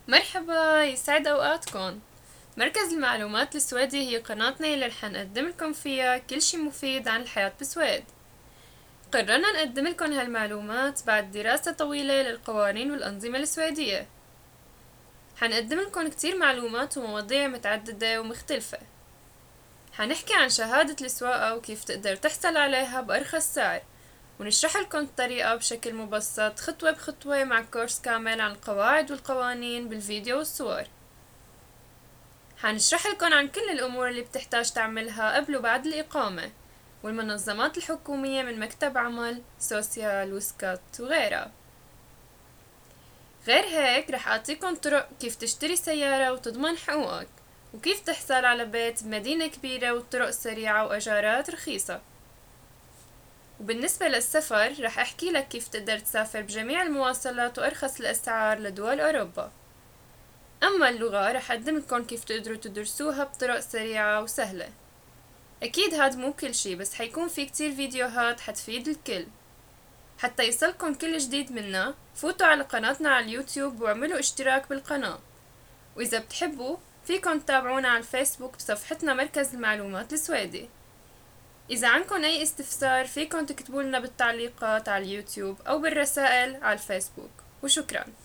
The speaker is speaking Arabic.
مرحبا، يسعد أوقاتكم. مركز المعلومات السويدي هي قناتنا اللي رح نقدم لكم فيها كل شي مفيد عن الحياة بالسويد. قررنا نقدم لكم هالمعلومات بعد دراسة طويلة للقوانين والأنظمة السويدية. حنقدم لكم كتير معلومات ومواضيع متعددة ومختلفة. حنحكي عن شهادة السواقة وكيف تقدر تحصل عليها بأرخص سعر، ونشرح لكم الطريقة بشكل مبسط خطوة بخطوة مع كورس كامل عن القواعد والقوانين بالفيديو والصور. حنشرح لكم عن كل الأمور اللي بتحتاج تعملها قبل وبعد الإقامة، والمنظمات الحكومية من مكتب عمل، سوسيال وسكات وغيرها. غير هيك رح أعطيكم طرق كيف تشتري سيارة وتضمن حقوقك، وكيف تحصل على بيت بمدينة كبيرة والطرق سريعة وأجارات رخيصة. وبالنسبة للسفر رح أحكي لك كيف تقدر تسافر بجميع المواصلات وأرخص الأسعار لدول أوروبا. أما اللغة رح أقدم لكم كيف تقدروا تدرسوها بطرق سريعة وسهلة. أكيد هاد مو كل شي، بس حيكون في كتير فيديوهات حتفيد الكل. حتى يصلكن كل جديد منا فوتوا على قناتنا على اليوتيوب واعملوا اشتراك بالقناة. وإذا بتحبوا فيكن تتابعونا على الفيسبوك بصفحتنا مركز المعلومات السويدي. إذا عندكن أي استفسار فيكن تكتبوا لنا بالتعليقات على اليوتيوب أو بالرسائل على الفيسبوك. وشكرا.